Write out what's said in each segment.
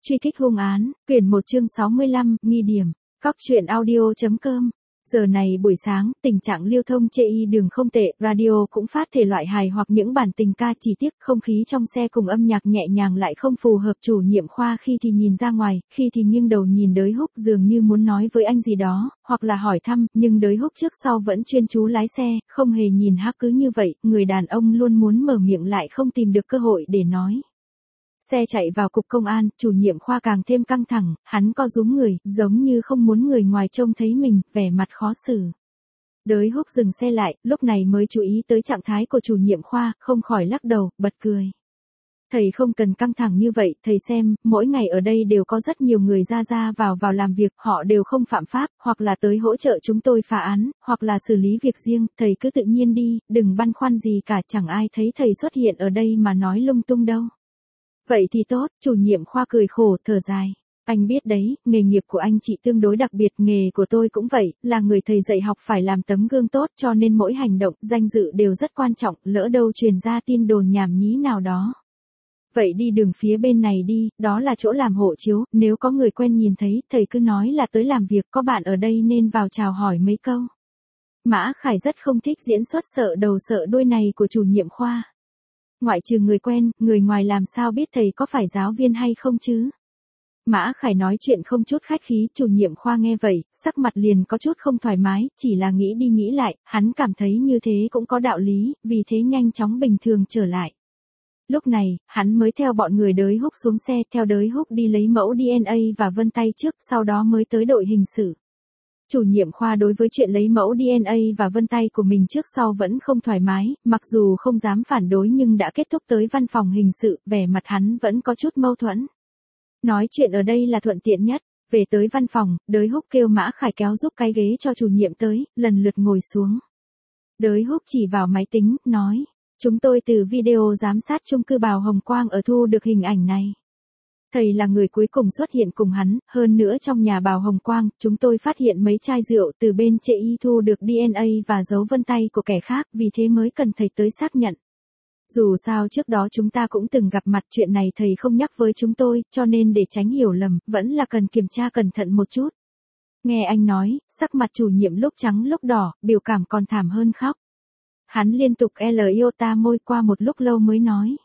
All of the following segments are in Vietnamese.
Truy kích hung án, quyển 1 chương 65, nghi điểm, Cóc truyện audio.com. Giờ này buổi sáng, tình trạng lưu thông chê y đường không tệ, radio cũng phát thể loại hài hoặc những bản tình ca chi tiết, không khí trong xe cùng âm nhạc nhẹ nhàng lại không phù hợp. Chủ nhiệm khoa khi thì nhìn ra ngoài, khi thì nghiêng đầu nhìn Đới Húc dường như muốn nói với anh gì đó, hoặc là hỏi thăm, nhưng Đới Húc trước sau vẫn chuyên chú lái xe, không hề nhìn Hắc. Cứ như vậy, người đàn ông luôn muốn mở miệng lại không tìm được cơ hội để nói. Xe chạy vào cục công an, chủ nhiệm khoa càng thêm căng thẳng, hắn co rúm người, giống như không muốn người ngoài trông thấy mình, vẻ mặt khó xử. Đới Húc dừng xe lại, lúc này mới chú ý tới trạng thái của chủ nhiệm khoa, không khỏi lắc đầu, bật cười. Thầy không cần căng thẳng như vậy, thầy xem, mỗi ngày ở đây đều có rất nhiều người ra vào làm việc, họ đều không phạm pháp, hoặc là tới hỗ trợ chúng tôi phá án, hoặc là xử lý việc riêng, thầy cứ tự nhiên đi, đừng băn khoăn gì cả, chẳng ai thấy thầy xuất hiện ở đây mà nói lung tung đâu. Vậy thì tốt, chủ nhiệm khoa cười khổ, thở dài. Anh biết đấy, nghề nghiệp của anh chị tương đối đặc biệt, nghề của tôi cũng vậy, là người thầy dạy học phải làm tấm gương tốt cho nên mỗi hành động, danh dự đều rất quan trọng, lỡ đâu truyền ra tin đồn nhảm nhí nào đó. Vậy đi đường phía bên này đi, đó là chỗ làm hộ chiếu, nếu có người quen nhìn thấy, thầy cứ nói là tới làm việc, có bạn ở đây nên vào chào hỏi mấy câu. Mã Khải rất không thích diễn xuất sợ đầu sợ đuôi này của chủ nhiệm khoa. Ngoại trừ người quen, người ngoài làm sao biết thầy có phải giáo viên hay không chứ? Mã Khải nói chuyện không chút khách khí, chủ nhiệm khoa nghe vậy, sắc mặt liền có chút không thoải mái, chỉ là nghĩ đi nghĩ lại, hắn cảm thấy như thế cũng có đạo lý, vì thế nhanh chóng bình thường trở lại. Lúc này, hắn mới theo bọn người Đới Húc xuống xe, theo Đới Húc đi lấy mẫu DNA và vân tay trước, sau đó mới tới đội hình sự. Chủ nhiệm khoa đối với chuyện lấy mẫu DNA và vân tay của mình trước sau vẫn không thoải mái, mặc dù không dám phản đối nhưng đã kết thúc tới văn phòng hình sự, vẻ mặt hắn vẫn có chút mâu thuẫn. Nói chuyện ở đây là thuận tiện nhất, về tới văn phòng, Đới Húc kêu Mã Khải kéo giúp cái ghế cho chủ nhiệm tới, lần lượt ngồi xuống. Đới Húc chỉ vào máy tính, nói, chúng tôi từ video giám sát chung cư Bào Hồng Quang ở thu được hình ảnh này. Thầy là người cuối cùng xuất hiện cùng hắn, hơn nữa trong nhà Bào Hồng Quang, chúng tôi phát hiện mấy chai rượu từ bên chê y thu được DNA và dấu vân tay của kẻ khác, vì thế mới cần thầy tới xác nhận. Dù sao trước đó chúng ta cũng từng gặp mặt, chuyện này thầy không nhắc với chúng tôi, cho nên để tránh hiểu lầm, vẫn là cần kiểm tra cẩn thận một chút. Nghe anh nói, sắc mặt chủ nhiệm lúc trắng lúc đỏ, biểu cảm còn thảm hơn khóc. Hắn liên tục iota môi qua một lúc lâu mới nói.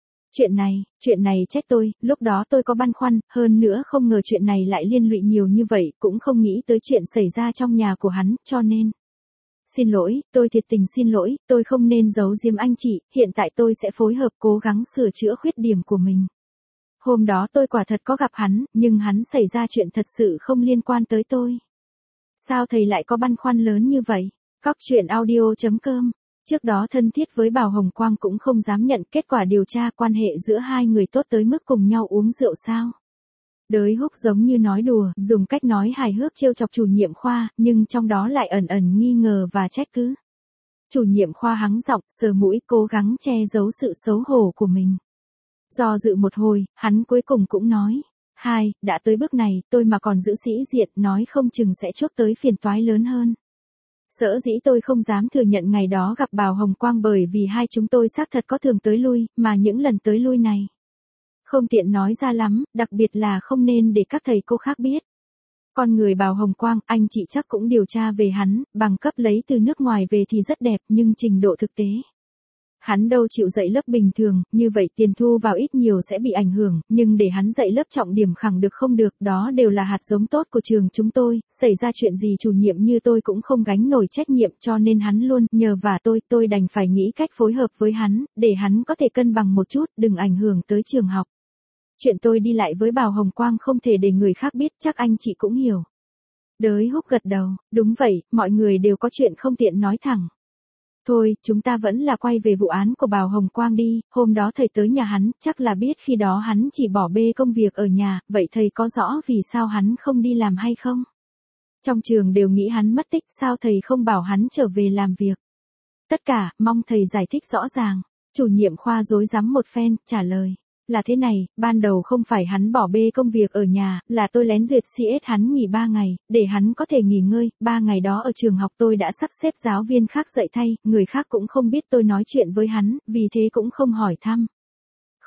Chuyện này trách tôi, lúc đó tôi có băn khoăn, hơn nữa không ngờ chuyện này lại liên lụy nhiều như vậy, cũng không nghĩ tới chuyện xảy ra trong nhà của hắn, cho nên. Xin lỗi, tôi thiệt tình xin lỗi, tôi không nên giấu giếm anh chị, hiện tại tôi sẽ phối hợp cố gắng sửa chữa khuyết điểm của mình. Hôm đó tôi quả thật có gặp hắn, nhưng hắn xảy ra chuyện thật sự không liên quan tới tôi. Sao thầy lại có băn khoăn lớn như vậy? Cóc truyện audio.com. Trước đó thân thiết với Bào Hồng Quang cũng không dám nhận kết quả điều tra quan hệ giữa hai người tốt tới mức cùng nhau uống rượu sao. Đới Húc giống như nói đùa, dùng cách nói hài hước trêu chọc chủ nhiệm khoa, nhưng trong đó lại ẩn ẩn nghi ngờ và trách cứ. Chủ nhiệm khoa hắng giọng, sờ mũi, cố gắng che giấu sự xấu hổ của mình. Do dự một hồi, hắn cuối cùng cũng nói. Đã tới bước này, tôi mà còn giữ sĩ diện, nói không chừng sẽ chuốc tới phiền toái lớn hơn. Sở dĩ tôi không dám thừa nhận ngày đó gặp Bào Hồng Quang bởi vì hai chúng tôi xác thật có thường tới lui, mà những lần tới lui này không tiện nói ra lắm, đặc biệt là không nên để các thầy cô khác biết. Con người Bào Hồng Quang, anh chị chắc cũng điều tra về hắn, bằng cấp lấy từ nước ngoài về thì rất đẹp, nhưng trình độ thực tế. Hắn đâu chịu dạy lớp bình thường, như vậy tiền thu vào ít nhiều sẽ bị ảnh hưởng, nhưng để hắn dạy lớp trọng điểm khẳng được không được, đó đều là hạt giống tốt của trường chúng tôi, xảy ra chuyện gì chủ nhiệm như tôi cũng không gánh nổi trách nhiệm, cho nên hắn luôn nhờ vả tôi đành phải nghĩ cách phối hợp với hắn, để hắn có thể cân bằng một chút, đừng ảnh hưởng tới trường học. Chuyện tôi đi lại với Bào Hồng Quang không thể để người khác biết, chắc anh chị cũng hiểu. Đới Húc gật đầu, đúng vậy, mọi người đều có chuyện không tiện nói thẳng. Thôi, chúng ta vẫn là quay về vụ án của Bào Hồng Quang đi, hôm đó thầy tới nhà hắn, chắc là biết khi đó hắn chỉ bỏ bê công việc ở nhà, vậy thầy có rõ vì sao hắn không đi làm hay không? Trong trường đều nghĩ hắn mất tích, sao thầy không bảo hắn trở về làm việc? Tất cả, mong thầy giải thích rõ ràng. Chủ nhiệm khoa rối rắm một phen, trả lời. Là thế này, ban đầu không phải hắn bỏ bê công việc ở nhà, là tôi lén duyệt CS hắn nghỉ 3 ngày, để hắn có thể nghỉ ngơi, 3 ngày đó ở trường học tôi đã sắp xếp giáo viên khác dạy thay, người khác cũng không biết tôi nói chuyện với hắn, vì thế cũng không hỏi thăm.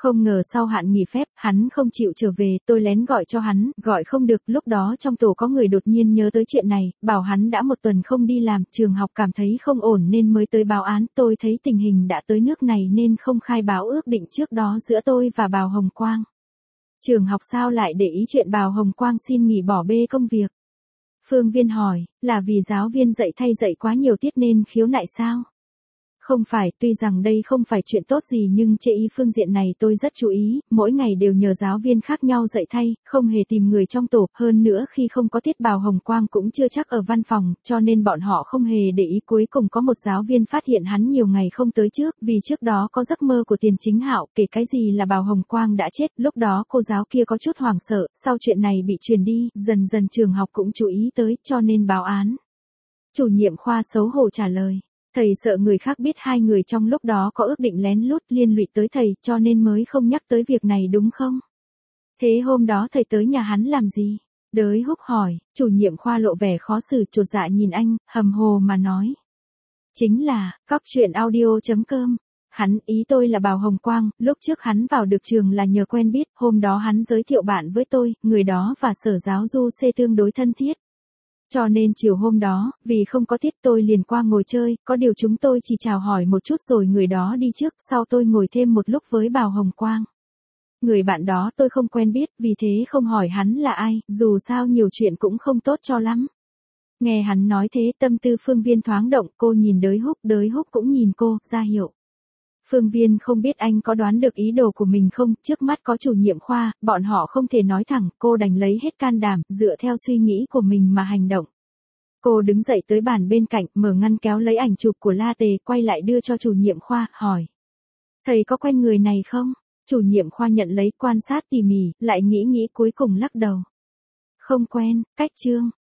Không ngờ sau hạn nghỉ phép, hắn không chịu trở về, tôi lén gọi cho hắn, gọi không được, lúc đó trong tổ có người đột nhiên nhớ tới chuyện này, bảo hắn đã một tuần không đi làm, trường học cảm thấy không ổn nên mới tới báo án, tôi thấy tình hình đã tới nước này nên không khai báo ước định trước đó giữa tôi và Bào Hồng Quang. Trường học sao lại để ý chuyện Bào Hồng Quang xin nghỉ bỏ bê công việc? Phương Viên hỏi, là vì giáo viên dạy thay dạy quá nhiều tiết nên khiếu nại sao? Không phải, tuy rằng đây không phải chuyện tốt gì nhưng chê y phương diện này tôi rất chú ý, mỗi ngày đều nhờ giáo viên khác nhau dạy thay, không hề tìm người trong tổ, hơn nữa khi không có tiết Bào Hồng Quang cũng chưa chắc ở văn phòng, cho nên bọn họ không hề để ý. Cuối cùng có một giáo viên phát hiện hắn nhiều ngày không tới trước, vì trước đó có giấc mơ của Tiền Chính Hạo, kể cái gì là Bào Hồng Quang đã chết, lúc đó cô giáo kia có chút hoảng sợ, sau chuyện này bị truyền đi, dần dần trường học cũng chú ý tới, cho nên báo án. Chủ nhiệm khoa xấu hổ trả lời. Thầy sợ người khác biết hai người trong lúc đó có ước định lén lút liên lụy tới thầy cho nên mới không nhắc tới việc này đúng không? Thế hôm đó thầy tới nhà hắn làm gì? Đới Húc hỏi, chủ nhiệm khoa lộ vẻ khó xử chột dạ nhìn anh, hầm hồ mà nói. Chính là, cóc truyện audio.com. Hắn, ý tôi là Bào Hồng Quang, lúc trước hắn vào được trường là nhờ quen biết, hôm đó hắn giới thiệu bạn với tôi, người đó và Sở Giáo Du C tương đối thân thiết. Cho nên chiều hôm đó, vì không có tiết tôi liền qua ngồi chơi, có điều chúng tôi chỉ chào hỏi một chút rồi người đó đi trước, sau tôi ngồi thêm một lúc với Bào Hồng Quang. Người bạn đó tôi không quen biết, vì thế không hỏi hắn là ai, dù sao nhiều chuyện cũng không tốt cho lắm. Nghe hắn nói thế tâm tư Phương Viên thoáng động, cô nhìn Đới Húc cũng nhìn cô, ra hiệu. Phương Viên không biết anh có đoán được ý đồ của mình không, trước mắt có chủ nhiệm khoa, bọn họ không thể nói thẳng, cô đành lấy hết can đảm, dựa theo suy nghĩ của mình mà hành động. Cô đứng dậy tới bàn bên cạnh, mở ngăn kéo lấy ảnh chụp của La Tề, quay lại đưa cho chủ nhiệm khoa, hỏi. Thầy có quen người này không? Chủ nhiệm khoa nhận lấy, quan sát tỉ mỉ, lại nghĩ cuối cùng lắc đầu. Không quen, cách chương.